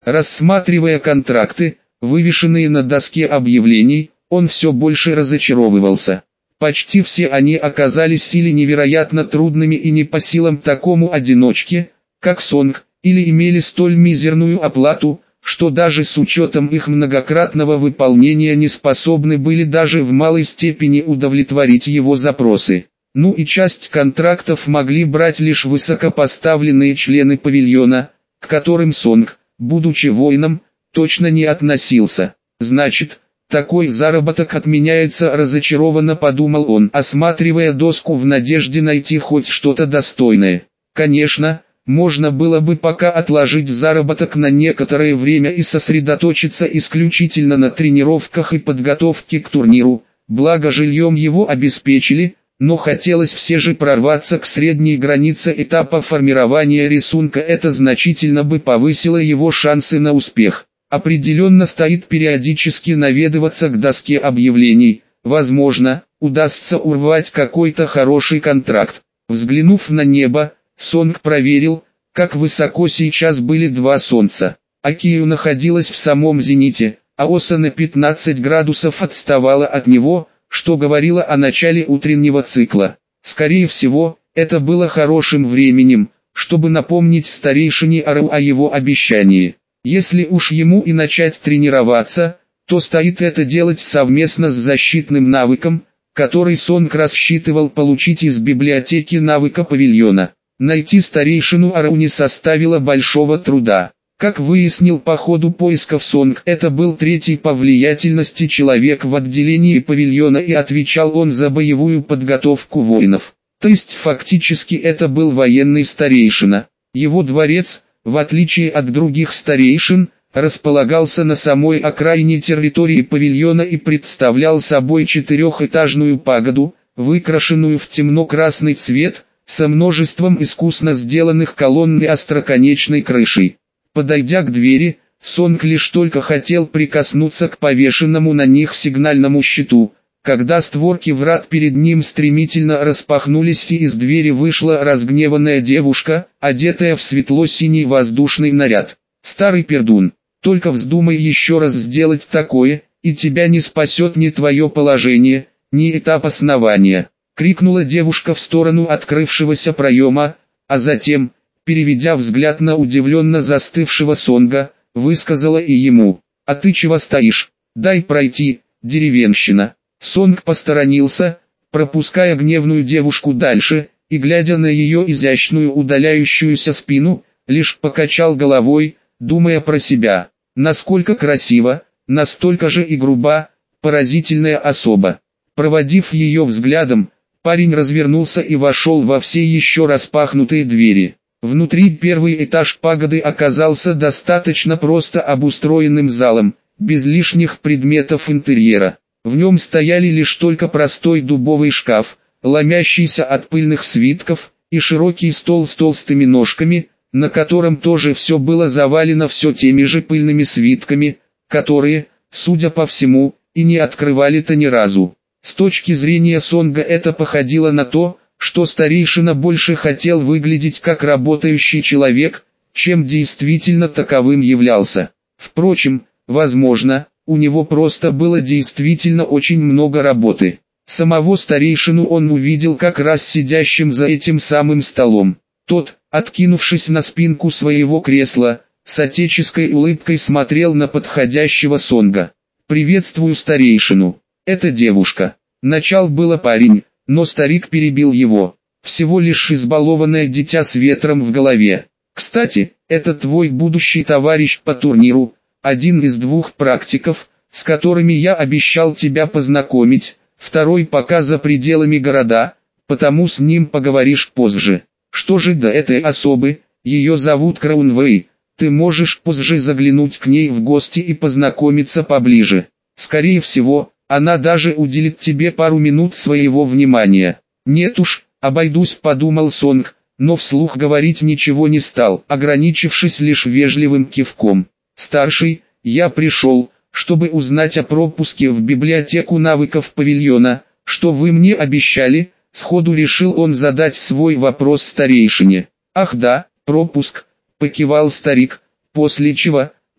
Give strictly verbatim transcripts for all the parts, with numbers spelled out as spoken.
Рассматривая контракты, вывешенные на доске объявлений, он все больше разочаровывался. Почти все они оказались или невероятно трудными и не по силам такому одиночке, как Сонг, или имели столь мизерную оплату, что даже с учетом их многократного выполнения не способны были даже в малой степени удовлетворить его запросы. Ну и часть контрактов могли брать лишь высокопоставленные члены павильона, к которым Сонг, будучи воином, точно не относился. Значит, такой заработок отменяется, разочарованно подумал он, осматривая доску в надежде найти хоть что-то достойное. Конечно, можно было бы пока отложить заработок на некоторое время и сосредоточиться исключительно на тренировках и подготовке к турниру, благо жильем его обеспечили, но хотелось все же прорваться к средней границе этапа формирования рисунка, это значительно бы повысило его шансы на успех. Определенно стоит периодически наведываться к доске объявлений, возможно, удастся урвать какой-то хороший контракт. Взглянув на небо, Сонг проверил, как высоко сейчас были два солнца. Акию находилась в самом зените, а Оса на пятнадцать градусов отставала от него, что говорило о начале утреннего цикла. Скорее всего, это было хорошим временем, чтобы напомнить старейшине Ару о его обещании. Если уж ему и начать тренироваться, то стоит это делать совместно с защитным навыком, который Сонг рассчитывал получить из библиотеки навыка павильона. Найти старейшину Ару не составило большого труда. Как выяснил по ходу поисков Сонг, это был третий по влиятельности человек в отделении павильона и отвечал он за боевую подготовку воинов. То есть фактически это был военный старейшина. Его дворец, в отличие от других старейшин, располагался на самой окраине территории павильона и представлял собой четырехэтажную пагоду, выкрашенную в темно-красный цвет, со множеством искусно сделанных колонн и остроконечной крышей. Подойдя к двери, Сонг лишь только хотел прикоснуться к повешенному на них сигнальному щиту, когда створки врат перед ним стремительно распахнулись и из двери вышла разгневанная девушка, одетая в светло-синий воздушный наряд. «Старый пердун, только вздумай еще раз сделать такое, и тебя не спасет ни твое положение, ни этап основания», — крикнула девушка в сторону открывшегося проема, а затем, переведя взгляд на удивленно застывшего Сонга, высказала и ему: «А ты чего стоишь? Дай пройти, деревенщина». Сонг посторонился, пропуская гневную девушку дальше, и глядя на ее изящную удаляющуюся спину, лишь покачал головой, думая про себя: насколько красиво, настолько же и груба, поразительная особа. Проводив ее взглядом, парень развернулся и вошел во все еще распахнутые двери. Внутри первый этаж пагоды оказался достаточно просто обустроенным залом, без лишних предметов интерьера. В нем стояли лишь только простой дубовый шкаф, ломящийся от пыльных свитков, и широкий стол с толстыми ножками, на котором тоже все было завалено все теми же пыльными свитками, которые, судя по всему, и не открывали-то ни разу. С точки зрения Сонга это походило на то, что старейшина больше хотел выглядеть как работающий человек, чем действительно таковым являлся. Впрочем, возможно, у него просто было действительно очень много работы. Самого старейшину он увидел как раз сидящим за этим самым столом. Тот, откинувшись на спинку своего кресла, с отеческой улыбкой смотрел на подходящего Сонга. «Приветствую старейшину. Это девушка». Начал было парень, но старик перебил его. «Всего лишь избалованное дитя с ветром в голове. Кстати, это твой будущий товарищ по турниру, один из двух практиков, с которыми я обещал тебя познакомить, второй пока за пределами города, потому с ним поговоришь позже. Что же до этой особы, ее зовут Краунвей, ты можешь позже заглянуть к ней в гости и познакомиться поближе. Скорее всего, она даже уделит тебе пару минут своего внимания». «Нет уж, обойдусь», — подумал Сонг, но вслух говорить ничего не стал, ограничившись лишь вежливым кивком. «Старший, я пришел, чтобы узнать о пропуске в библиотеку навыков павильона, что вы мне обещали», — сходу решил он задать свой вопрос старейшине. «Ах да, пропуск», — покивал старик, после чего,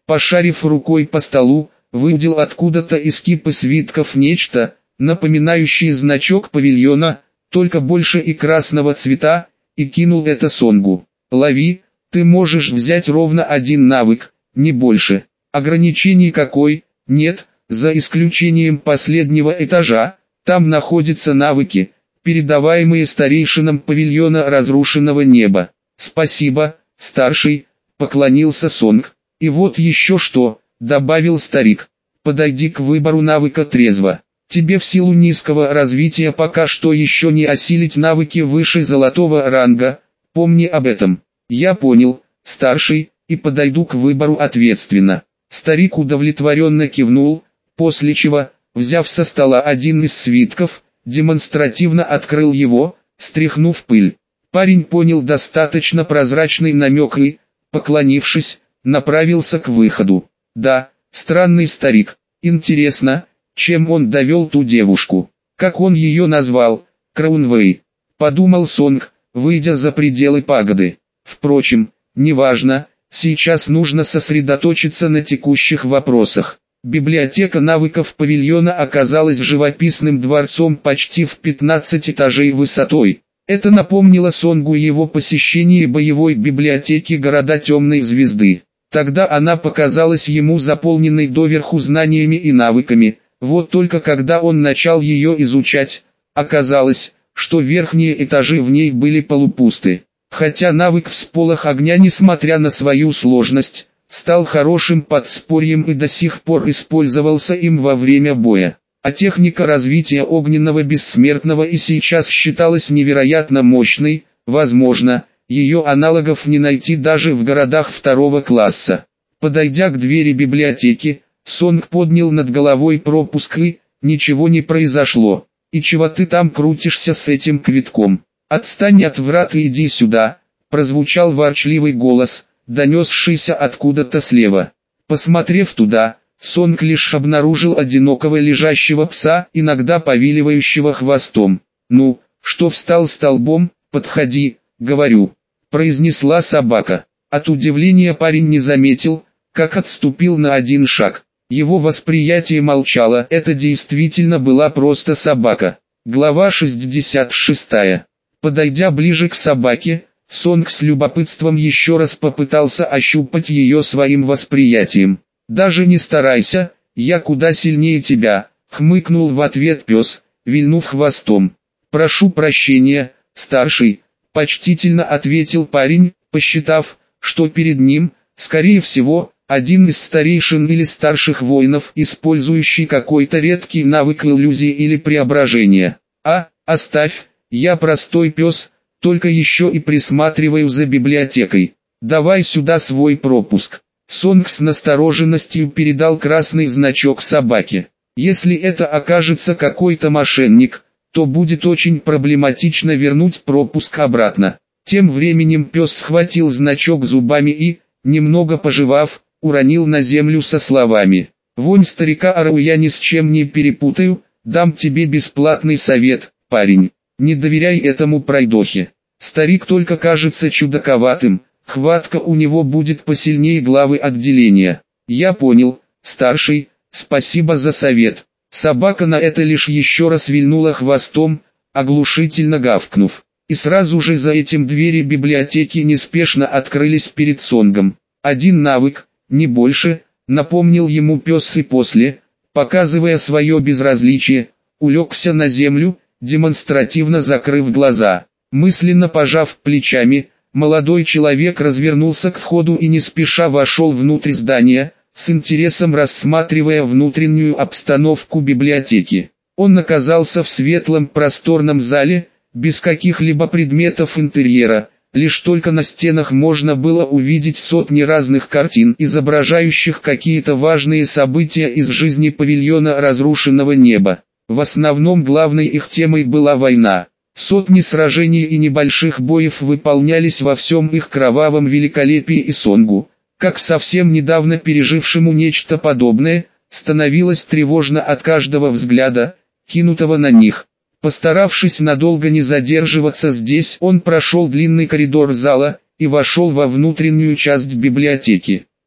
Пошарив рукой по столу, выудил откуда-то из кипы свитков нечто, напоминающее значок павильона, только больше и красного цвета, и кинул это Сонгу. «Лови, ты можешь взять ровно один навык, не больше. Ограничений какой? Нет, за исключением последнего этажа, там находятся навыки, передаваемые старейшинам павильона разрушенного неба». «Спасибо, старший», — поклонился Сонг. «И вот еще что», — добавил старик. «Подойди к выбору навыка трезво. Тебе в силу низкого развития пока что еще не осилить навыки выше золотого ранга, помни об этом». «Я понял, старший, и подойду к выбору ответственно». Старик удовлетворенно кивнул, после чего, взяв со стола один из свитков, демонстративно открыл его, стряхнув пыль. Парень понял достаточно прозрачный намек и, поклонившись, направился к выходу. Да, странный старик. Интересно, чем он довел ту девушку? Как он ее назвал? Краунвей. Подумал Сонг, выйдя за пределы пагоды. Впрочем, неважно, сейчас нужно сосредоточиться на текущих вопросах. Библиотека навыков павильона оказалась живописным дворцом почти в пятнадцать этажей высотой. Это напомнило Сонгу его посещение боевой библиотеки города Темной Звезды. Тогда она показалась ему заполненной доверху знаниями и навыками, вот только когда он начал ее изучать, оказалось, что верхние этажи в ней были полупусты. Хотя навык всполох огня, несмотря на свою сложность, стал хорошим подспорьем и до сих пор использовался им во время боя. А техника развития огненного бессмертного и сейчас считалась невероятно мощной, возможно, ее аналогов не найти даже в городах второго класса. Подойдя к двери библиотеки, Сонг поднял над головой пропуск и, ничего не произошло. «И чего ты там крутишься с этим квитком? Отстань от врат и иди сюда», прозвучал ворчливый голос, донесшийся откуда-то слева. Посмотрев туда, Сонг лишь обнаружил одинокого лежащего пса, иногда повиливающего хвостом. «Ну, что встал столбом, подходи, говорю», произнесла собака. От удивления парень не заметил, как отступил на один шаг. Его восприятие молчало, это действительно была просто собака. Глава шестьдесят шестая. Подойдя ближе к собаке, Сонг с любопытством еще раз попытался ощупать ее своим восприятием. «Даже не старайся, я куда сильнее тебя», — хмыкнул в ответ пес, вильнув хвостом. «Прошу прощения, старший», — почтительно ответил парень, посчитав, что перед ним, скорее всего, один из старейшин или старших воинов, использующий какой-то редкий навык иллюзии или преображения. «А, оставь, я простой пес, только еще и присматриваю за библиотекой. Давай сюда свой пропуск». Сонг с настороженностью передал красный значок собаке. Если это окажется какой-то мошенник, то будет очень проблематично вернуть пропуск обратно. Тем временем пес схватил значок зубами и, немного пожевав, уронил на землю со словами: «Вонь старика Арау я ни с чем не перепутаю, дам тебе бесплатный совет, парень. Не доверяй этому пройдохе. Старик только кажется чудаковатым, хватка у него будет посильнее главы отделения». «Я понял, старший, спасибо за совет». Собака на это лишь еще раз вильнула хвостом, оглушительно гавкнув. И сразу же за этим двери библиотеки неспешно открылись перед Сонгом. Один навык, не больше, напомнил ему пес и после, показывая свое безразличие, улегся на землю, демонстративно закрыв глаза. Мысленно пожав плечами, молодой человек развернулся к входу и не спеша вошел внутрь здания, с интересом рассматривая внутреннюю обстановку библиотеки. Он оказался в светлом просторном зале, без каких-либо предметов интерьера, лишь только на стенах можно было увидеть сотни разных картин, изображающих какие-то важные события из жизни павильона разрушенного неба. В основном главной их темой была война. Сотни сражений и небольших боев выполнялись во всем их кровавом великолепии, и Сонгу, как совсем недавно пережившему нечто подобное, становилось тревожно от каждого взгляда, кинутого на них. Постаравшись надолго не задерживаться здесь, он прошел длинный коридор зала и вошел во внутреннюю часть библиотеки.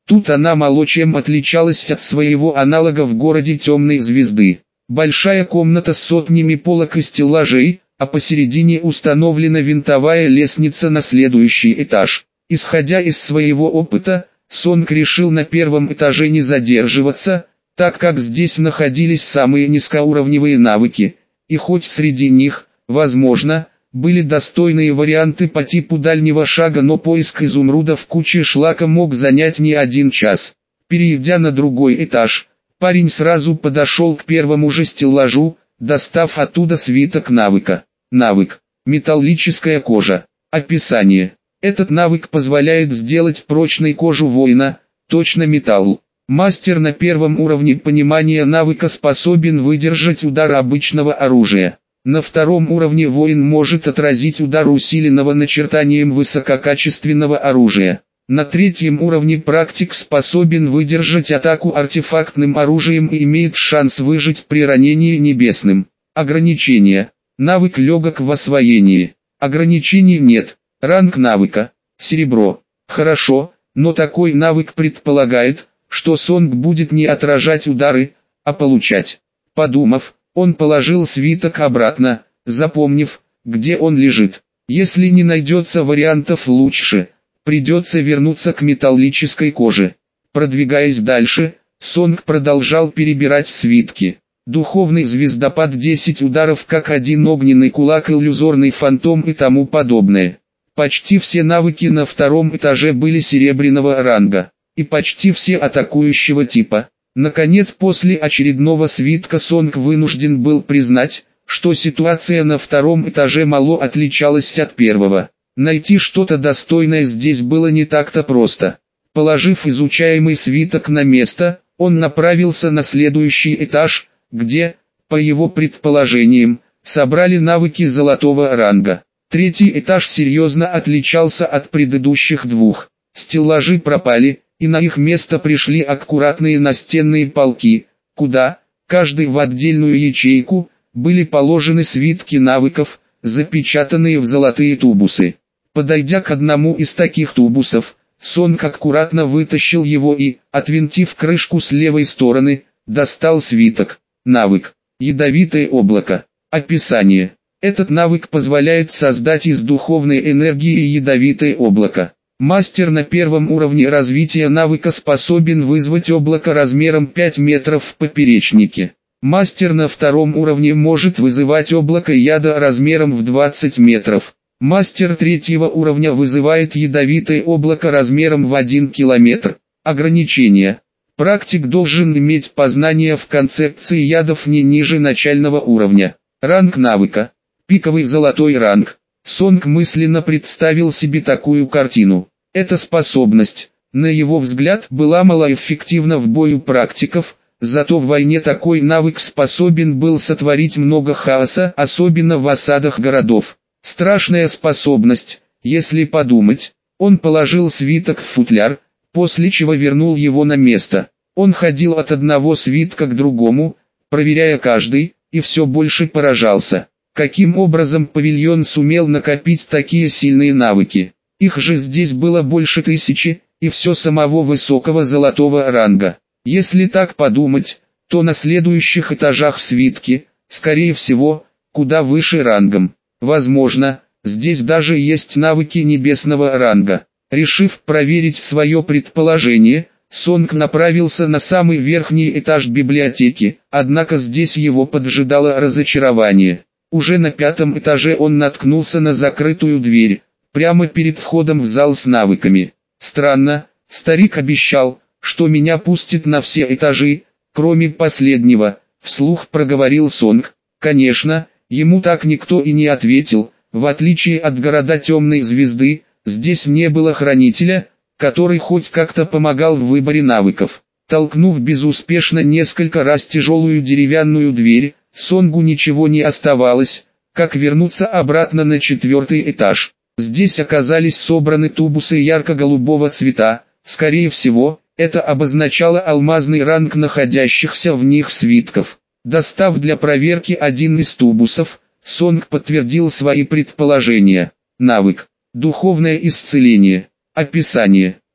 Тут она мало чем отличалась от своего аналога в городе Темной Звезды. Большая комната с сотнями полок и стеллажей, а посередине установлена винтовая лестница на следующий этаж. Исходя из своего опыта, Сонг решил на первом этаже не задерживаться, так как здесь находились самые низкоуровневые навыки, и хоть среди них, возможно, были достойные варианты по типу дальнего шага, но поиск изумруда в куче шлака мог занять не один час. Перейдя на другой этаж, парень сразу подошел к первому же стеллажу, достав оттуда свиток навыка. Навык. Металлическая кожа. Описание. Этот навык позволяет сделать прочной кожу воина, точно металл. Мастер на первом уровне понимания навыка способен выдержать удар обычного оружия. На втором уровне воин может отразить удар усиленного начертанием высококачественного оружия. На третьем уровне практик способен выдержать атаку артефактным оружием и имеет шанс выжить при ранении небесным. Ограничения. Навык легок в освоении. Ограничений нет. Ранг навыка. Серебро. Хорошо, но такой навык предполагает, что Сонг будет не отражать удары, а получать. Подумав, он положил свиток обратно, запомнив, где он лежит. Если не найдется вариантов лучше, придется вернуться к металлической коже. Продвигаясь дальше, Сонг продолжал перебирать свитки. Духовный звездопад, десять ударов как один огненный кулак, иллюзорный фантом и тому подобное. Почти все навыки на втором этаже были серебряного ранга, и почти все атакующего типа. Наконец, после очередного свитка Сонг вынужден был признать, что ситуация на втором этаже мало отличалась от первого. Найти что-то достойное здесь было не так-то просто. Положив изучаемый свиток на место, он направился на следующий этаж, где, по его предположениям, собрали навыки золотого ранга. Третий этаж серьезно отличался от предыдущих двух. Стеллажи пропали, и на их место пришли аккуратные настенные полки, куда, каждый в отдельную ячейку, были положены свитки навыков, запечатанные в золотые тубусы. Подойдя к одному из таких тубусов, Сонг аккуратно вытащил его и, отвинтив крышку с левой стороны, достал свиток. Навык. Ядовитое облако. Описание. Этот навык позволяет создать из духовной энергии ядовитое облако. Мастер на первом уровне развития навыка способен вызвать облако размером пять метров в поперечнике. Мастер на втором уровне может вызывать облако яда размером в двадцать метров. Мастер третьего уровня вызывает ядовитое облако размером в один километр. Ограничения. Практик должен иметь познания в концепции ядов не ниже начального уровня. Ранг навыка. Пиковый золотой ранг. Сонг мысленно представил себе такую картину. Эта способность, на его взгляд, была малоэффективна в бою практиков, зато в войне такой навык способен был сотворить много хаоса, особенно в осадах городов. Страшная способность, если подумать. Он положил свиток в футляр, после чего вернул его на место. Он ходил от одного свитка к другому, проверяя каждый, и все больше поражался. Каким образом павильон сумел накопить такие сильные навыки? Их же здесь было больше тысячи, и все самого высокого золотого ранга. Если так подумать, то на следующих этажах свитки, скорее всего, куда выше рангом. Возможно, здесь даже есть навыки небесного ранга. Решив проверить свое предположение, Сонг направился на самый верхний этаж библиотеки, однако здесь его поджидало разочарование. Уже на пятом этаже он наткнулся на закрытую дверь, прямо перед входом в зал с навыками. Странно, старик обещал, что меня пустит на все этажи, кроме последнего, вслух проговорил Сонг. Конечно, ему так никто и не ответил, в отличие от города Темной Звезды, здесь не было хранителя, который хоть как-то помогал в выборе навыков. Толкнув безуспешно несколько раз тяжелую деревянную дверь, Сонгу ничего не оставалось, как вернуться обратно на четвертый этаж. Здесь оказались собраны тубусы ярко-голубого цвета, скорее всего, это обозначало алмазный ранг находящихся в них свитков. Достав для проверки один из тубусов, Сонг подтвердил свои предположения. Навык. Духовное исцеление. Описание.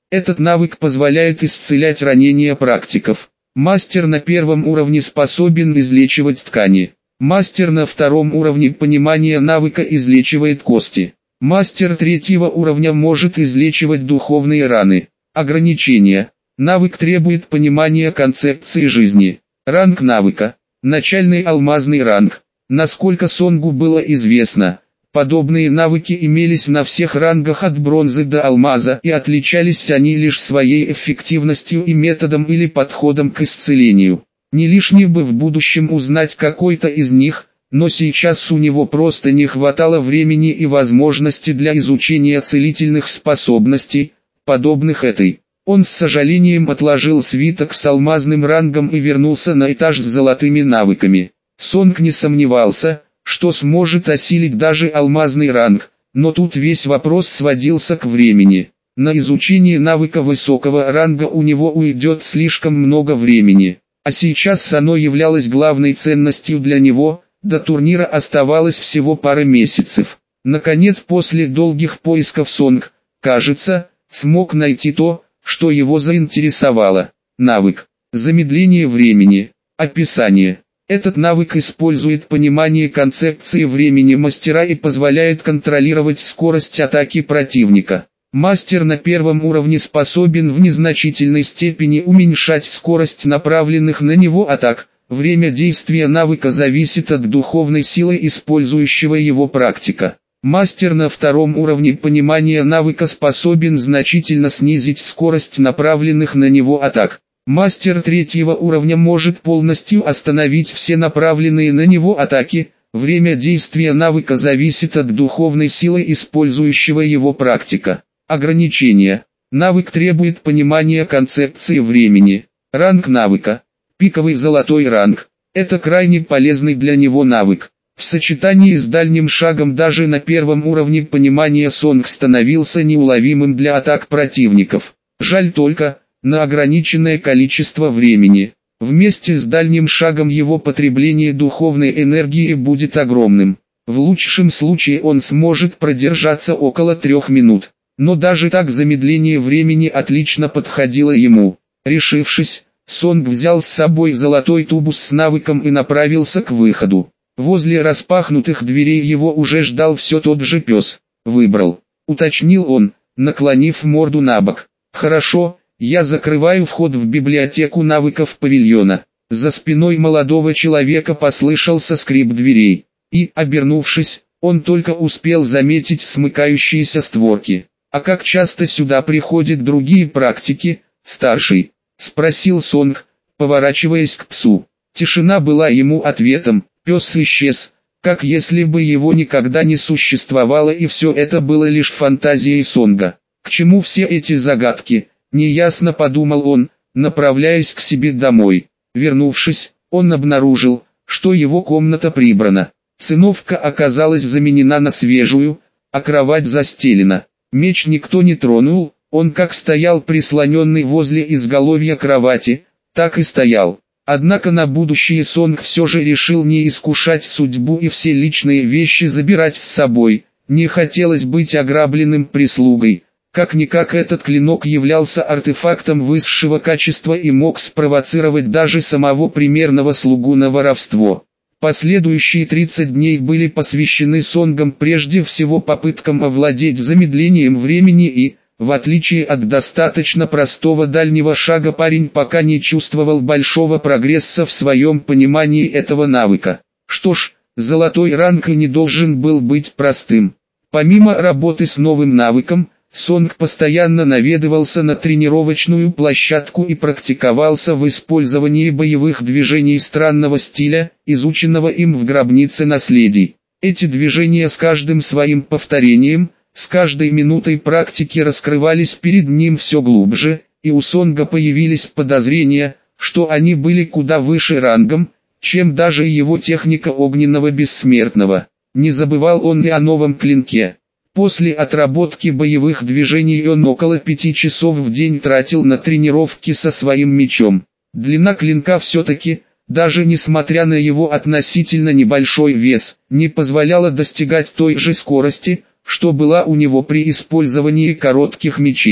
Этот навык позволяет исцелять ранения практиков. Мастер на первом уровне способен излечивать ткани. Мастер на втором уровне понимания навыка излечивает кости. Мастер третьего уровня может излечивать духовные раны. Ограничения. Навык требует понимания концепции жизни. Ранг навыка. Начальный алмазный ранг. Насколько Сонгу было известно, подобные навыки имелись на всех рангах от бронзы до алмаза, и отличались они лишь своей эффективностью и методом или подходом к исцелению. Не лишне бы в будущем узнать какой-то из них, но сейчас у него просто не хватало времени и возможности для изучения целительных способностей, подобных этой. Он с сожалением отложил свиток с алмазным рангом и вернулся на этаж с золотыми навыками. Сонг не сомневался, что сможет осилить даже алмазный ранг, но тут весь вопрос сводился к времени. На изучение навыка высокого ранга у него уйдет слишком много времени, а сейчас оно являлось главной ценностью для него. До турнира оставалось всего пара месяцев. Наконец, после долгих поисков Сонг, кажется, смог найти то, что его заинтересовало. Навык. Замедление времени. Описание. Этот навык использует понимание концепции времени мастера и позволяет контролировать скорость атаки противника. Мастер на первом уровне способен в незначительной степени уменьшать скорость направленных на него атак. Время действия навыка зависит от духовной силы использующего его практика. Мастер на втором уровне понимания навыка способен значительно снизить скорость направленных на него атак. Мастер третьего уровня может полностью остановить все направленные на него атаки. Время действия навыка зависит от духовной силы использующего его практика. Ограничения. Навык требует понимания концепции времени. Ранг навыка. Пиковый золотой ранг. Это крайне полезный для него навык. В сочетании с дальним шагом даже на первом уровне понимания Сонг становился неуловимым для атак противников. Жаль только, на ограниченное количество времени. Вместе с дальним шагом его потребление духовной энергии будет огромным. В лучшем случае он сможет продержаться около трех минут. Но даже так замедление времени отлично подходило ему. Решившись, Сонг взял с собой золотой тубус с навыком и направился к выходу. Возле распахнутых дверей его уже ждал все тот же пес. «Выбрал», — уточнил он, наклонив морду набок. «Хорошо, я закрываю вход в библиотеку навыков павильона». За спиной молодого человека послышался скрип дверей. И, обернувшись, он только успел заметить смыкающиеся створки. «А как часто сюда приходят другие практики, старший?» — спросил Сонг, поворачиваясь к псу. Тишина была ему ответом. Пес исчез, как если бы его никогда не существовало, и все это было лишь фантазией Сонга. К чему все эти загадки, неясно подумал он, направляясь к себе домой. Вернувшись, он обнаружил, что его комната прибрана. Циновка оказалась заменена на свежую, а кровать застелена. Меч никто не тронул, он как стоял прислоненный возле изголовья кровати, так и стоял. Однако на будущее Сонг все же решил не искушать судьбу и все личные вещи забирать с собой. Не хотелось быть ограбленным прислугой. Как-никак этот клинок являлся артефактом высшего качества и мог спровоцировать даже самого примерного слугу на воровство. Последующие тридцать дней были посвящены Сонгам прежде всего попыткам овладеть замедлением времени и, в отличие от достаточно простого дальнего шага, парень пока не чувствовал большого прогресса в своем понимании этого навыка. Что ж, золотой ранг и не должен был быть простым. Помимо работы с новым навыком, Сонг постоянно наведывался на тренировочную площадку и практиковался в использовании боевых движений странного стиля, изученного им в гробнице наследий. Эти движения с каждым своим повторением, с каждой минутой практики раскрывались перед ним все глубже, и у Сонга появились подозрения, что они были куда выше рангом, чем даже его техника огненного бессмертного. Не забывал он и о новом клинке. После отработки боевых движений он около пяти часов в день тратил на тренировки со своим мечом. Длина клинка все-таки, даже несмотря на его относительно небольшой вес, не позволяла достигать той же скорости, что была у него при использовании коротких мечей.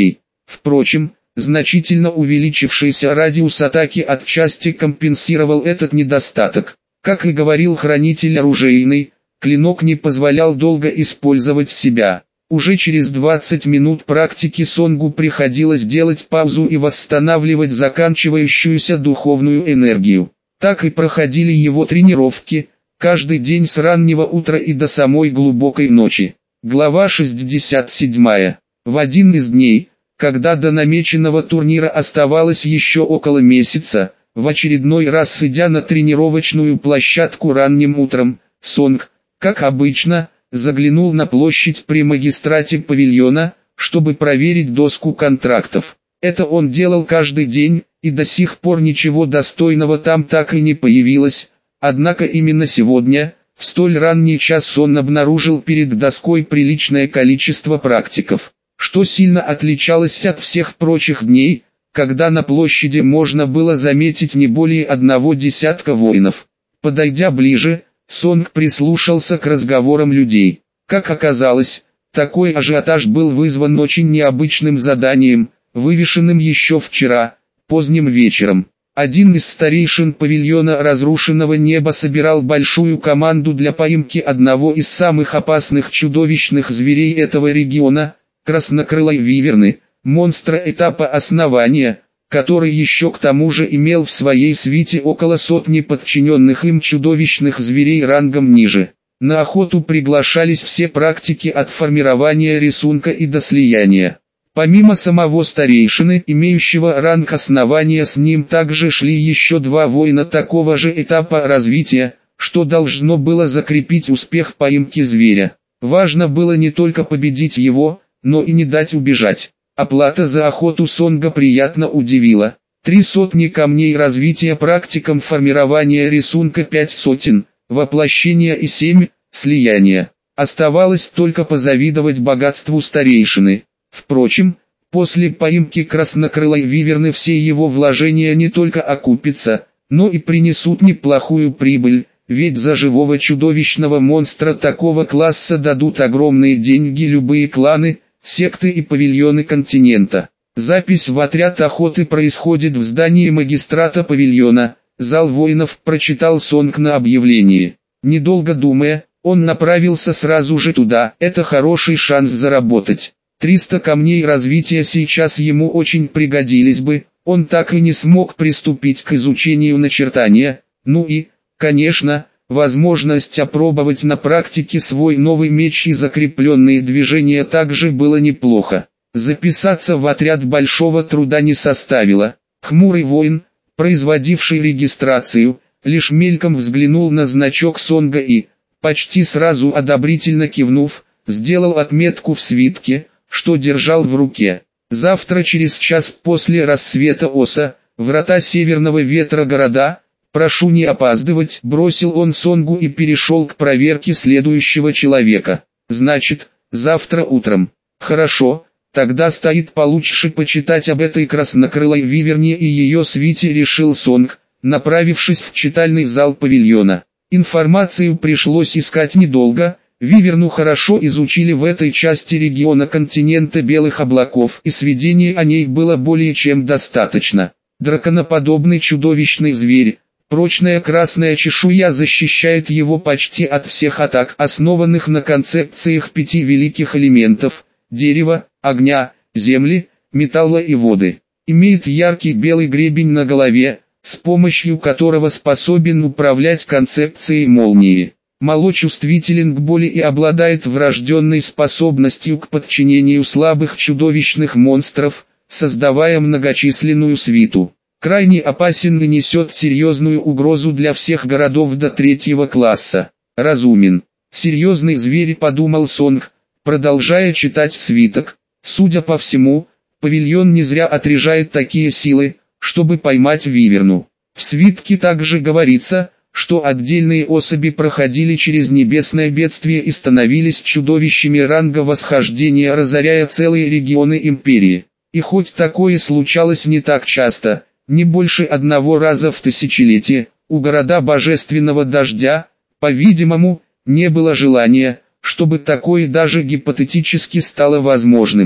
Впрочем, значительно увеличившийся радиус атаки отчасти компенсировал этот недостаток. Как и говорил хранитель оружейный, клинок не позволял долго использовать себя. Уже через двадцать минут практики Сонгу приходилось делать паузу и восстанавливать заканчивающуюся духовную энергию. Так и проходили его тренировки, каждый день с раннего утра и до самой глубокой ночи. Глава шестьдесят семь. В один из дней, когда до намеченного турнира оставалось еще около месяца, в очередной раз сидя на тренировочную площадку ранним утром, Сонг, как обычно, заглянул на площадь при магистрате павильона, чтобы проверить доску контрактов. Это он делал каждый день, и до сих пор ничего достойного там так и не появилось, однако именно сегодня, в столь ранний час он обнаружил перед доской приличное количество практиков, что сильно отличалось от всех прочих дней, когда на площади можно было заметить не более одного десятка воинов. Подойдя ближе, Сонг прислушался к разговорам людей. Как оказалось, такой ажиотаж был вызван очень необычным заданием, вывешенным еще вчера, поздним вечером. Один из старейшин павильона разрушенного неба собирал большую команду для поимки одного из самых опасных чудовищных зверей этого региона, краснокрылой виверны, монстра этапа основания, который еще к тому же имел в своей свите около сотни подчиненных им чудовищных зверей рангом ниже. На охоту приглашались все практики от формирования рисунка и до слияния. Помимо самого старейшины, имеющего ранг основания, с ним также шли еще два воина такого же этапа развития, что должно было закрепить успех поимки зверя. Важно было не только победить его, но и не дать убежать. Оплата за охоту Сонга приятно удивила. Три сотни камней развития практикам формирования рисунка, пять сотен, воплощения и семь, слияния. Оставалось только позавидовать богатству старейшины. Впрочем, после поимки краснокрылой виверны все его вложения не только окупятся, но и принесут неплохую прибыль, ведь за живого чудовищного монстра такого класса дадут огромные деньги любые кланы, секты и павильоны континента. Запись в отряд охоты происходит в здании магистрата павильона. Зал воинов, прочитал Сонг на объявлении. Недолго думая, он направился сразу же туда. Это хороший шанс заработать. триста камней развития сейчас ему очень пригодились бы. Он так и не смог приступить к изучению начертания. Ну и, конечно, возможность опробовать на практике свой новый меч и закрепленные движения также было неплохо. Записаться в отряд большого труда не составило. Хмурый воин, производивший регистрацию, лишь мельком взглянул на значок Сонга и, почти сразу одобрительно кивнув, сделал отметку в свитке, что держал в руке. Завтра через час после рассвета Оса, врата Северного Ветра города, прошу не опаздывать, бросил он Сонгу и перешел к проверке следующего человека. Значит, завтра утром. Хорошо, тогда стоит получше почитать об этой краснокрылой виверне и ее свите, решил Сонг, направившись в читальный зал павильона. Информацию пришлось искать недолго. Виверну хорошо изучили в этой части региона континента Белых облаков, и сведений о ней было более чем достаточно. Драконоподобный чудовищный зверь, прочная красная чешуя защищает его почти от всех атак, основанных на концепциях пяти великих элементов – дерева, огня, земли, металла и воды. Имеет яркий белый гребень на голове, с помощью которого способен управлять концепцией молнии. Малочувствителен к боли и обладает врожденной способностью к подчинению слабых чудовищных монстров, создавая многочисленную свиту. Крайне опасен и несет серьезную угрозу для всех городов до третьего класса. Разумен. Серьезный зверь, подумал Сонг, продолжая читать свиток. Судя по всему, павильон не зря отряжает такие силы, чтобы поймать виверну. В свитке также говорится, что отдельные особи проходили через небесное бедствие и становились чудовищами ранга восхождения, разоряя целые регионы империи. И хоть такое случалось не так часто, не больше одного раза в тысячелетие, у города Божественного Дождя, по-видимому, не было желания, чтобы такое даже гипотетически стало возможным.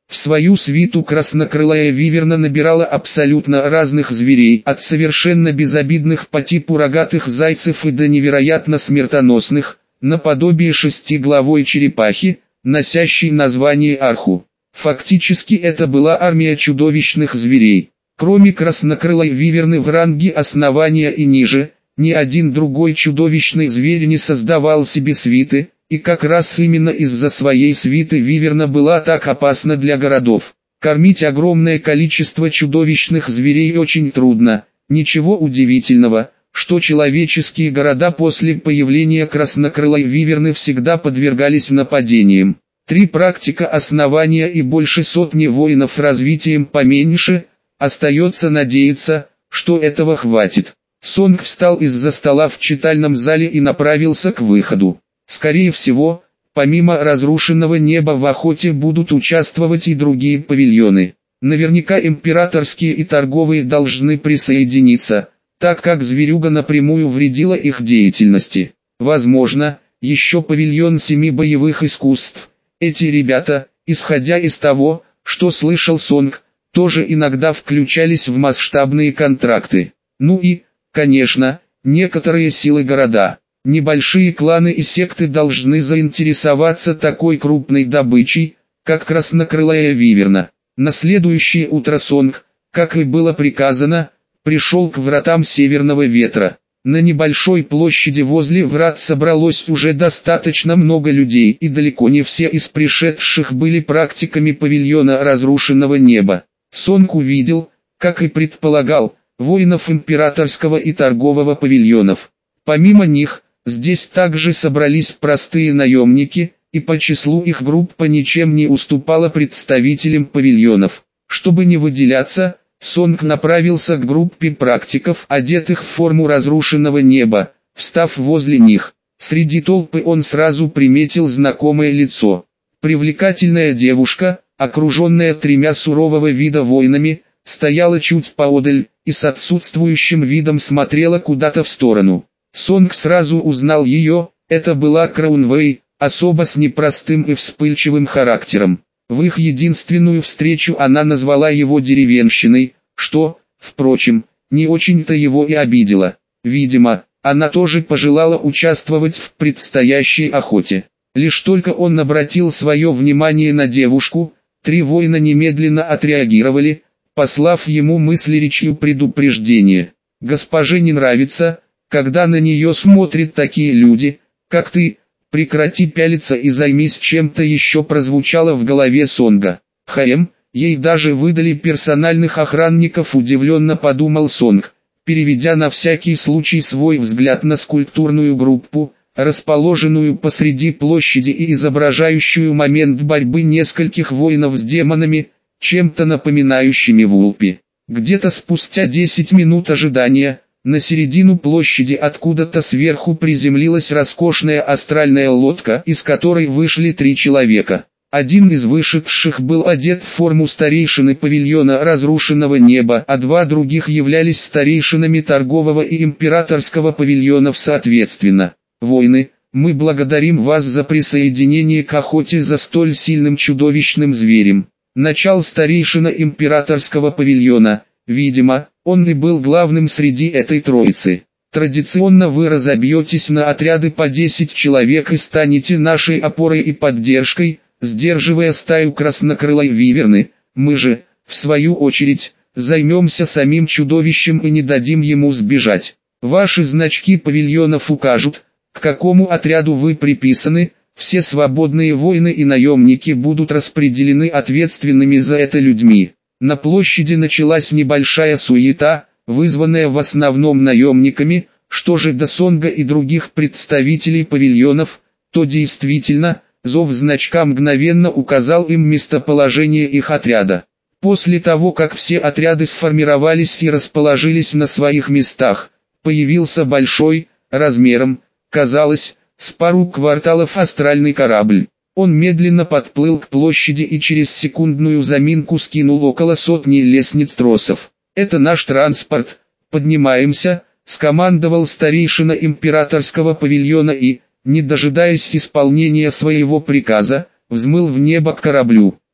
В свою свиту краснокрылая виверна набирала абсолютно разных зверей, от совершенно безобидных по типу рогатых зайцев и до невероятно смертоносных, наподобие шестиглавой черепахи, носящей название арху. Фактически это была армия чудовищных зверей. Кроме краснокрылой виверны в ранге основания и ниже, ни один другой чудовищный зверь не создавал себе свиты, и как раз именно из-за своей свиты виверна была так опасна для городов. Кормить огромное количество чудовищных зверей очень трудно, ничего удивительного, что человеческие города после появления краснокрылой виверны всегда подвергались нападениям. Три практика основания и больше сотни воинов развитием поменьше, остается надеяться, что этого хватит. Сонг встал из-за стола в читальном зале и направился к выходу. Скорее всего, помимо разрушенного неба в охоте будут участвовать и другие павильоны. Наверняка императорские и торговые должны присоединиться, так как зверюга напрямую вредила их деятельности. Возможно, еще павильон семи боевых искусств. Эти ребята, исходя из того, что слышал Сонг, тоже иногда включались в масштабные контракты. Ну и, конечно, некоторые силы города. Небольшие кланы и секты должны заинтересоваться такой крупной добычей, как краснокрылая виверна. На следующее утро Сонг, как и было приказано, пришел к вратам Северного Ветра. На небольшой площади возле врат собралось уже достаточно много людей, и далеко не все из пришедших были практиками павильона разрушенного неба. Сонг увидел, как и предполагал, воинов императорского и торгового павильонов. Помимо них, здесь также собрались простые наемники, и по числу их группа ничем не уступала представителям павильонов. Чтобы не выделяться, Сонг направился к группе практиков, одетых в форму разрушенного неба. Встав возле них, среди толпы он сразу приметил знакомое лицо. Привлекательная девушка, окруженная тремя сурового вида воинами, стояла чуть поодаль и с отсутствующим видом смотрела куда-то в сторону. Сонг сразу узнал ее, это была Краунвэй, особо с непростым и вспыльчивым характером. В их единственную встречу она назвала его деревенщиной, что, впрочем, не очень-то его и обидело. Видимо, она тоже пожелала участвовать в предстоящей охоте. Лишь только он обратил свое внимание на девушку, три воина немедленно отреагировали, послав ему мыслеречью предупреждение. «Госпоже не нравится, когда на нее смотрят такие люди, как ты, прекрати пялиться и займись чем-то еще», прозвучало в голове Сонга. «Хэм, ей даже выдали персональных охранников», удивленно подумал Сонг, переведя на всякий случай свой взгляд на скульптурную группу, расположенную посреди площади и изображающую момент борьбы нескольких воинов с демонами, чем-то напоминающими вулпи. Где-то спустя десять минут ожидания, на середину площади откуда-то сверху приземлилась роскошная астральная лодка, из которой вышли три человека. Один из вышедших был одет в форму старейшины павильона разрушенного неба, а два других являлись старейшинами торгового и императорского павильонов соответственно. «Воины, мы благодарим вас за присоединение к охоте за столь сильным чудовищным зверем», начал старейшина императорского павильона. Видимо, он и был главным среди этой троицы. «Традиционно вы разобьетесь на отряды по десять человек и станете нашей опорой и поддержкой, сдерживая стаю краснокрылой виверны. Мы же, в свою очередь, займемся самим чудовищем и не дадим ему сбежать. Ваши значки павильонов укажут, к какому отряду вы приписаны. Все свободные воины и наемники будут распределены ответственными за это людьми». На площади началась небольшая суета, вызванная в основном наемниками. Что же до Сонга и других представителей павильонов, то действительно, зов значка мгновенно указал им местоположение их отряда. После того, как все отряды сформировались и расположились на своих местах, появился большой, размером, казалось, с пару кварталов астральный корабль. Он медленно подплыл к площади и через секундную заминку скинул около сотни лестниц тросов. «Это наш транспорт, поднимаемся», — скомандовал старейшина императорского павильона и, не дожидаясь исполнения своего приказа, взмыл в небо к кораблю.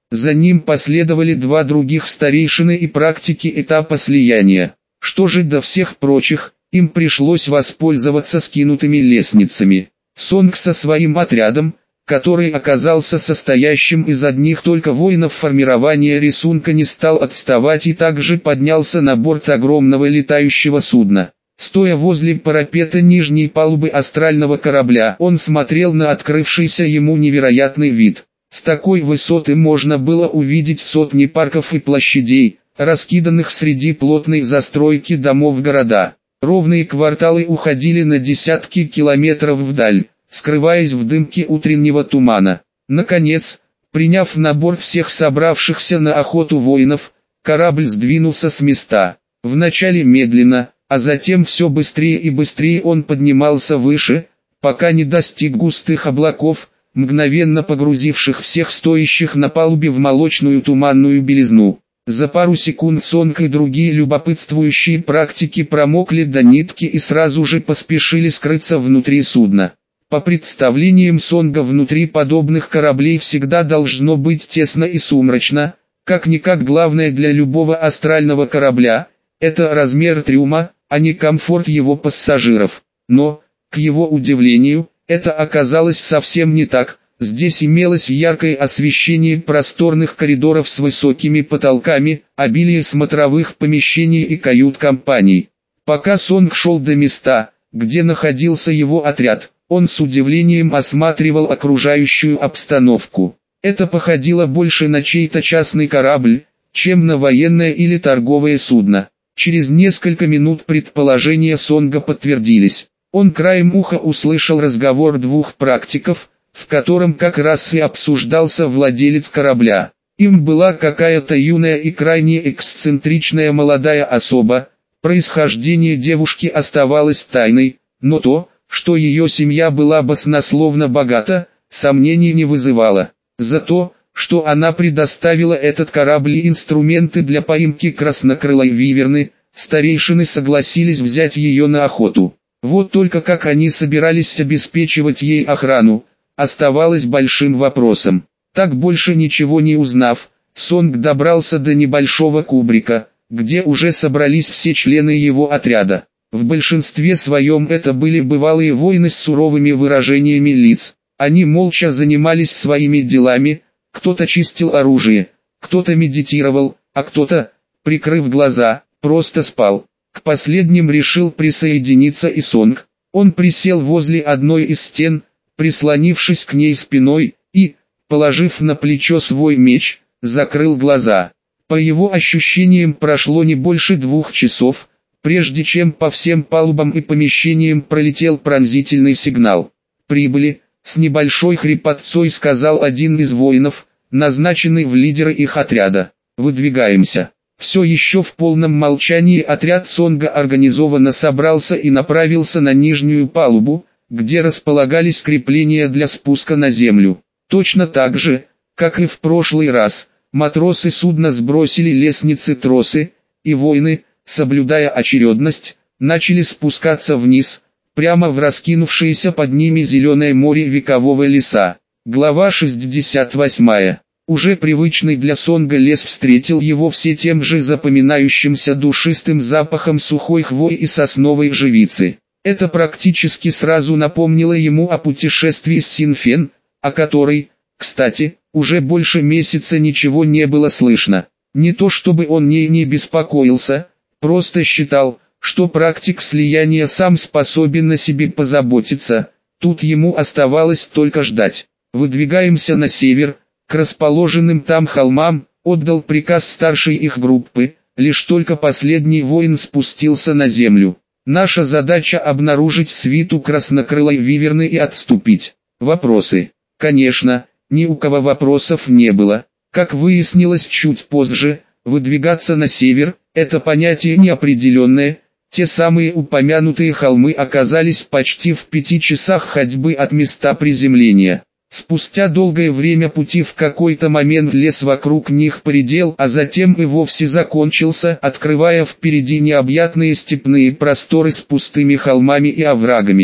За ним последовали два других старейшины и практики этапа слияния. Что же до всех прочих, им пришлось воспользоваться скинутыми лестницами. Сонг со своим отрядом, который оказался состоящим из одних только воинов формирования рисунка, не стал отставать и также поднялся на борт огромного летающего судна. Стоя возле парапета нижней палубы астрального корабля, он смотрел на открывшийся ему невероятный вид. С такой высоты можно было увидеть сотни парков и площадей, раскиданных среди плотной застройки домов города. Ровные кварталы уходили на десятки километров вдаль, скрываясь в дымке утреннего тумана. Наконец, приняв на борт всех собравшихся на охоту воинов, корабль сдвинулся с места. Вначале медленно, а затем все быстрее и быстрее он поднимался выше, пока не достиг густых облаков, мгновенно погрузивших всех стоящих на палубе в молочную туманную белизну. За пару секунд Сонг и другие любопытствующие практики промокли до нитки и сразу же поспешили скрыться внутри судна. По представлениям Сонга, внутри подобных кораблей всегда должно быть тесно и сумрачно. Как-никак главное для любого астрального корабля – это размер трюма, а не комфорт его пассажиров. Но, к его удивлению, это оказалось совсем не так. Здесь имелось яркое освещение просторных коридоров с высокими потолками, обилие смотровых помещений и кают-компаний. Пока Сонг шел до места, где находился его отряд, он с удивлением осматривал окружающую обстановку. Это походило больше на чей-то частный корабль, чем на военное или торговое судно. Через несколько минут предположения Сонга подтвердились. Он краем уха услышал разговор двух практиков, в котором как раз и обсуждался владелец корабля. Им была какая-то юная и крайне эксцентричная молодая особа. Происхождение девушки оставалось тайной, но то, что ее семья была баснословно богата, сомнений не вызывало. За то, что она предоставила этот корабль и инструменты для поимки краснокрылой виверны, старейшины согласились взять ее на охоту. Вот только как они собирались обеспечивать ей охрану, оставалось большим вопросом. Так больше ничего не узнав, Сонг добрался до небольшого кубрика, где уже собрались все члены его отряда. В большинстве своем это были бывалые воины с суровыми выражениями лиц. Они молча занимались своими делами, кто-то чистил оружие, кто-то медитировал, а кто-то, прикрыв глаза, просто спал. К последним решил присоединиться и Сонг. Он присел возле одной из стен, прислонившись к ней спиной, и, положив на плечо свой меч, закрыл глаза. По его ощущениям прошло не больше двух часов, прежде чем по всем палубам и помещениям пролетел пронзительный сигнал. «Прибыли», — с небольшой хрипотцой сказал один из воинов, назначенный в лидеры их отряда. «Выдвигаемся». Все еще в полном молчании отряд Сонга организованно собрался и направился на нижнюю палубу, где располагались крепления для спуска на землю. Точно так же, как и в прошлый раз, матросы судна сбросили лестницы-тросы, и воины, соблюдая очередность, начали спускаться вниз, прямо в раскинувшееся под ними зеленое море векового леса. Глава шестьдесят восьмая. Уже привычный для Сонга лес встретил его все тем же запоминающимся душистым запахом сухой хвои и сосновой живицы. Это практически сразу напомнило ему о путешествии с Синфен, о которой, кстати, уже больше месяца ничего не было слышно. Не то чтобы он не, не беспокоился, просто считал, что практик слияния сам способен о себе позаботиться, тут ему оставалось только ждать. «Выдвигаемся на север», к расположенным там холмам, отдал приказ старшей их группы, лишь только последний воин спустился на землю. Наша задача обнаружить свиту краснокрылой виверны и отступить. Вопросы? Конечно, ни у кого вопросов не было. Как выяснилось чуть позже, выдвигаться на север – это понятие неопределенное. Те самые упомянутые холмы оказались почти в пяти часах ходьбы от места приземления. Спустя долгое время пути в какой-то момент лес вокруг них поредел, а затем и вовсе закончился, открывая впереди необъятные степные просторы с пустыми холмами и оврагами.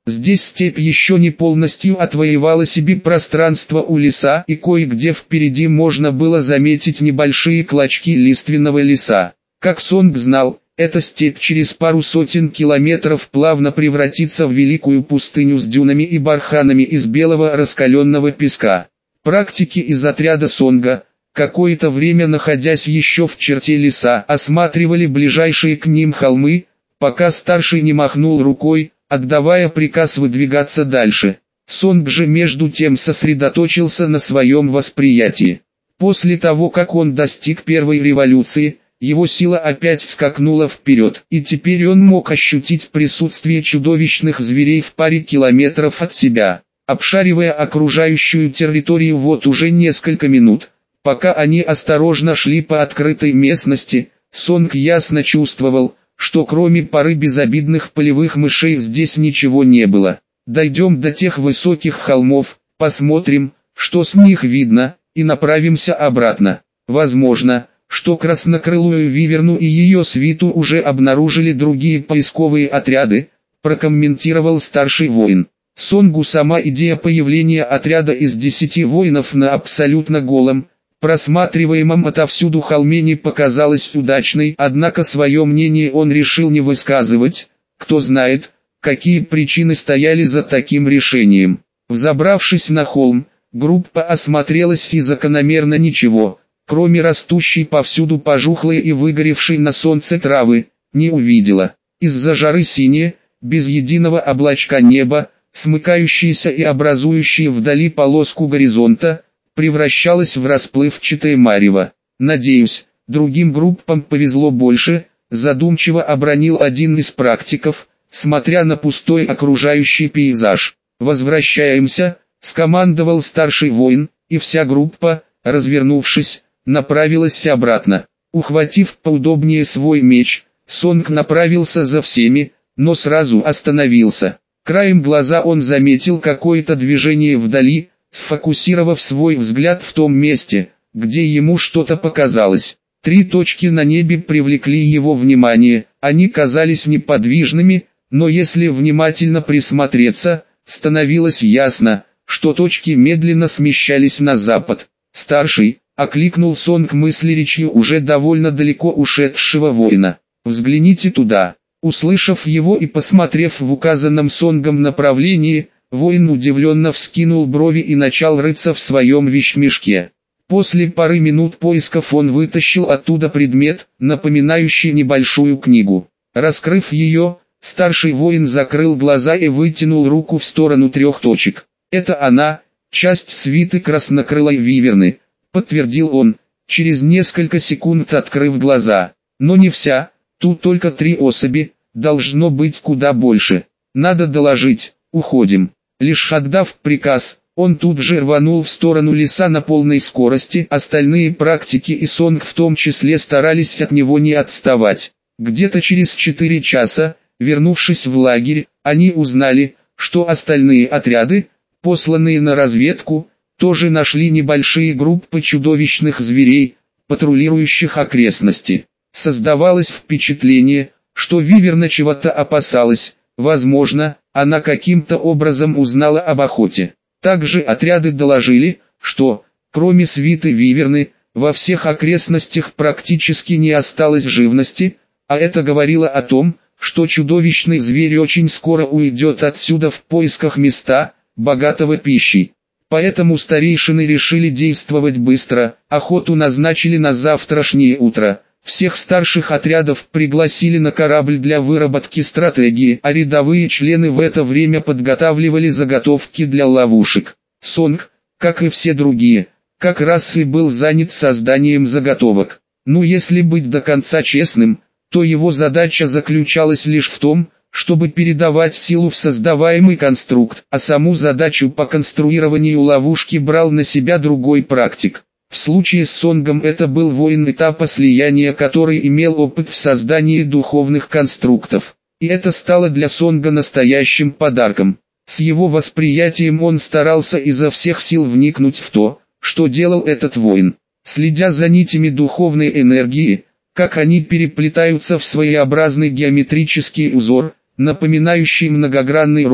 Здесь степь еще не полностью отвоевала себе пространство у леса, и кое-где впереди можно было заметить небольшие клочки лиственного леса. Как Сонг знал, эта степь через пару сотен километров плавно превратится в великую пустыню с дюнами и барханами из белого раскаленного песка. Практики из отряда Сонга, какое-то время находясь еще в черте леса, осматривали ближайшие к ним холмы, пока старший не махнул рукой, отдавая приказ выдвигаться дальше. Сонг же между тем сосредоточился на своем восприятии. После того, как он достиг первой революции, его сила опять скакнула вперед, и теперь он мог ощутить присутствие чудовищных зверей в паре километров от себя. Обшаривая окружающую территорию вот уже несколько минут, пока они осторожно шли по открытой местности, Сонг ясно чувствовал, что кроме пары безобидных полевых мышей здесь ничего не было. Дойдем до тех высоких холмов, посмотрим, что с них видно, и направимся обратно. Возможно, что краснокрылую виверну и ее свиту уже обнаружили другие поисковые отряды, прокомментировал старший воин. Сонгу сама идея появления отряда из десяти воинов на абсолютно голом, просматриваемом отовсюду холме не показалась удачной, однако свое мнение он решил не высказывать. Кто знает, какие причины стояли за таким решением. Взобравшись на холм, группа осмотрелась и закономерно ничего, кроме растущей повсюду пожухлой и выгоревшей на солнце травы, не увидела. Из-за жары синее, без единого облачка неба, смыкающееся и образующее вдали полоску горизонта, превращалось в расплывчатое марево. «Надеюсь, другим группам повезло больше», задумчиво обронил один из практиков, смотря на пустой окружающий пейзаж. «Возвращаемся», скомандовал старший воин, и вся группа, развернувшись, направилась обратно. Ухватив поудобнее свой меч, Сонг направился за всеми, но сразу остановился. Краем глаза он заметил какое-то движение вдали, сфокусировав свой взгляд в том месте, где ему что-то показалось. Три точки на небе привлекли его внимание, они казались неподвижными, но если внимательно присмотреться, становилось ясно, что точки медленно смещались на запад. «Старший», — окликнул Сонг мыслеречью уже довольно далеко ушедшего воина. «Взгляните туда». Услышав его и посмотрев в указанном Сонгом направлении, воин удивленно вскинул брови и начал рыться в своем вещмешке. После пары минут поисков он вытащил оттуда предмет, напоминающий небольшую книгу. Раскрыв ее, старший воин закрыл глаза и вытянул руку в сторону трех точек. «Это она, часть свиты краснокрылой виверны», — подтвердил он, через несколько секунд открыв глаза. «Но не вся, тут только три особи, должно быть куда больше. Надо доложить, уходим». Лишь отдав приказ, он тут же рванул в сторону леса на полной скорости, остальные практики и Сонг в том числе старались от него не отставать. Где-то через четыре часа, вернувшись в лагерь, они узнали, что остальные отряды, посланные на разведку, тоже нашли небольшие группы чудовищных зверей, патрулирующих окрестности. Создавалось впечатление, что виверна чего-то опасалась, возможно, она каким-то образом узнала об охоте. Также отряды доложили, что, кроме свиты виверны, во всех окрестностях практически не осталось живности, а это говорило о том, что чудовищный зверь очень скоро уйдет отсюда в поисках места, богатого пищей. Поэтому старейшины решили действовать быстро, охоту назначили на завтрашнее утро. Всех старших отрядов пригласили на корабль для выработки стратегии, а рядовые члены в это время подготавливали заготовки для ловушек. Сонг, как и все другие, как раз и был занят созданием заготовок. Ну если быть до конца честным, то его задача заключалась лишь в том, чтобы передавать силу в создаваемый конструкт, а саму задачу по конструированию ловушки брал на себя другой практик. В случае с Сонгом это был воин этапа слияния, который имел опыт в создании духовных конструктов. И это стало для Сонга настоящим подарком. С его восприятием он старался изо всех сил вникнуть в то, что делал этот воин. Следя за нитями духовной энергии, как они переплетаются в своеобразный геометрический узор, напоминающий многогранный ромб,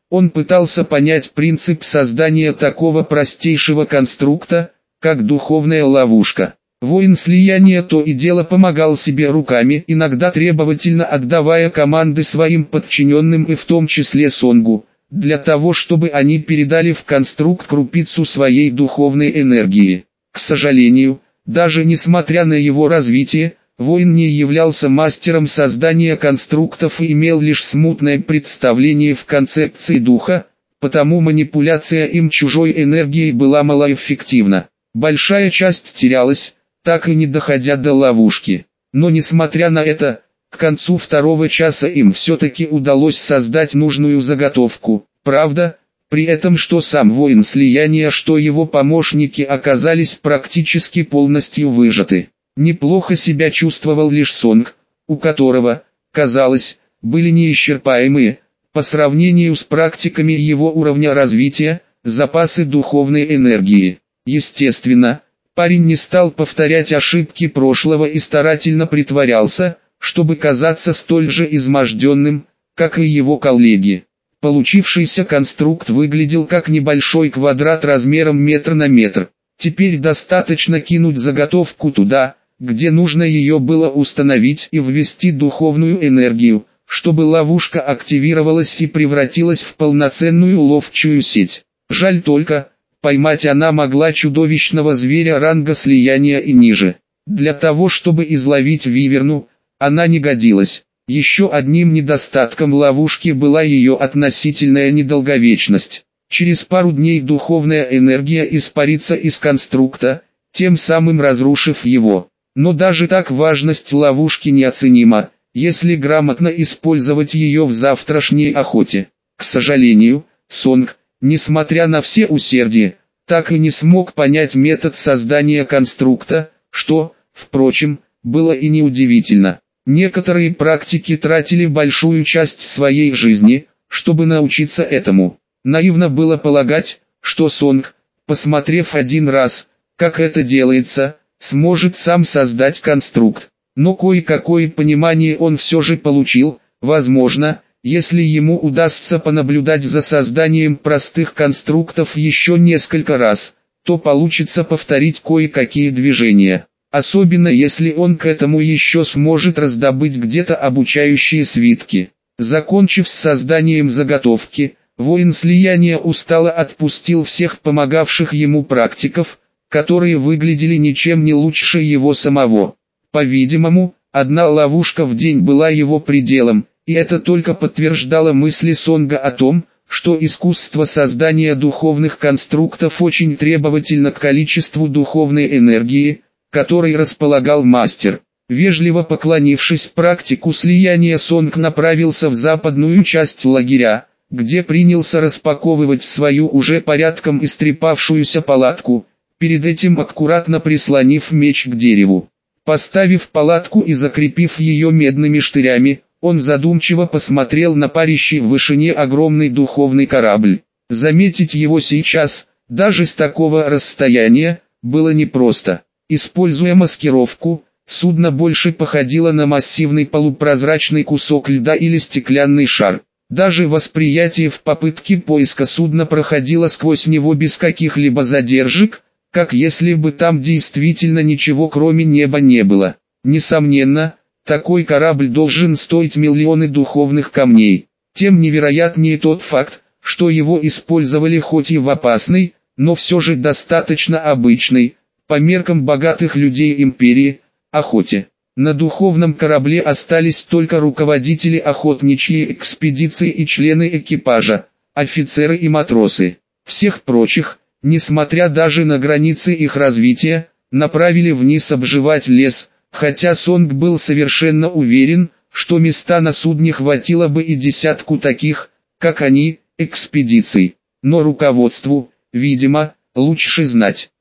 Он пытался понять принцип создания такого простейшего конструкта, как духовная ловушка. Воин слияния то и дело помогал себе руками, иногда требовательно отдавая команды своим подчиненным и в том числе Сонгу, для того чтобы они передали в конструкт крупицу своей духовной энергии. К сожалению, даже несмотря на его развитие, воин не являлся мастером создания конструктов и имел лишь смутное представление в концепции духа, потому манипуляция им чужой энергией была малоэффективна. Большая часть терялась, так и не доходя до ловушки. Но несмотря на это, к концу второго часа им все-таки удалось создать нужную заготовку. Правда, при этом что сам воин слияния, что его помощники оказались практически полностью выжаты. Неплохо себя чувствовал лишь Сонг, у которого, казалось, были неисчерпаемые, по сравнению с практиками его уровня развития, запасы духовной энергии. Естественно, парень не стал повторять ошибки прошлого и старательно притворялся, чтобы казаться столь же изможденным, как и его коллеги. Получившийся конструкт выглядел как небольшой квадрат размером метр на метр. Теперь достаточно кинуть заготовку туда, где нужно ее было установить, и ввести духовную энергию, чтобы ловушка активировалась и превратилась в полноценную ловчую сеть. Жаль только, поймать она могла чудовищного зверя ранга слияния и ниже. Для того чтобы изловить виверну, она не годилась. Еще одним недостатком ловушки была ее относительная недолговечность. Через пару дней духовная энергия испарится из конструкта, тем самым разрушив его. Но даже так важность ловушки неоценима, если грамотно использовать ее в завтрашней охоте. К сожалению, Сонг, несмотря на все усердия, так и не смог понять метод создания конструкта, что, впрочем, было и неудивительно. Некоторые практики тратили большую часть своей жизни, чтобы научиться этому. Наивно было полагать, что Сонг, посмотрев один раз, как это делается, сможет сам создать конструкт. Но кое-какое понимание он все же получил. Возможно, если ему удастся понаблюдать за созданием простых конструктов еще несколько раз, то получится повторить кое-какие движения. Особенно если он к этому еще сможет раздобыть где-то обучающие свитки. Закончив с созданием заготовки, воин слияния устало отпустил всех помогавших ему практиков, которые выглядели ничем не лучше его самого. По-видимому, одна ловушка в день была его пределом, и это только подтверждало мысли Сонга о том, что искусство создания духовных конструктов очень требовательно к количеству духовной энергии, которой располагал мастер. Вежливо поклонившись практику слияния, Сонг направился в западную часть лагеря, где принялся распаковывать свою уже порядком истрепавшуюся палатку, перед этим аккуратно прислонив меч к дереву. Поставив палатку и закрепив ее медными штырями, он задумчиво посмотрел на парящий в вышине огромный духовный корабль. Заметить его сейчас, даже с такого расстояния, было непросто. Используя маскировку, судно больше походило на массивный полупрозрачный кусок льда или стеклянный шар. Даже восприятие в попытке поиска судна проходило сквозь него без каких-либо задержек, как если бы там действительно ничего кроме неба не было. Несомненно, такой корабль должен стоить миллионы духовных камней. Тем невероятнее тот факт, что его использовали хоть и в опасной, но все же достаточно обычной, по меркам богатых людей империи, охоте. На духовном корабле остались только руководители охотничьей экспедиции и члены экипажа, офицеры и матросы. Всех прочих, несмотря даже на границы их развития, направили вниз обживать лес, хотя Сонг был совершенно уверен, что места на судне хватило бы и десятку таких, как они, экспедиций. Но руководству, видимо, лучше знать.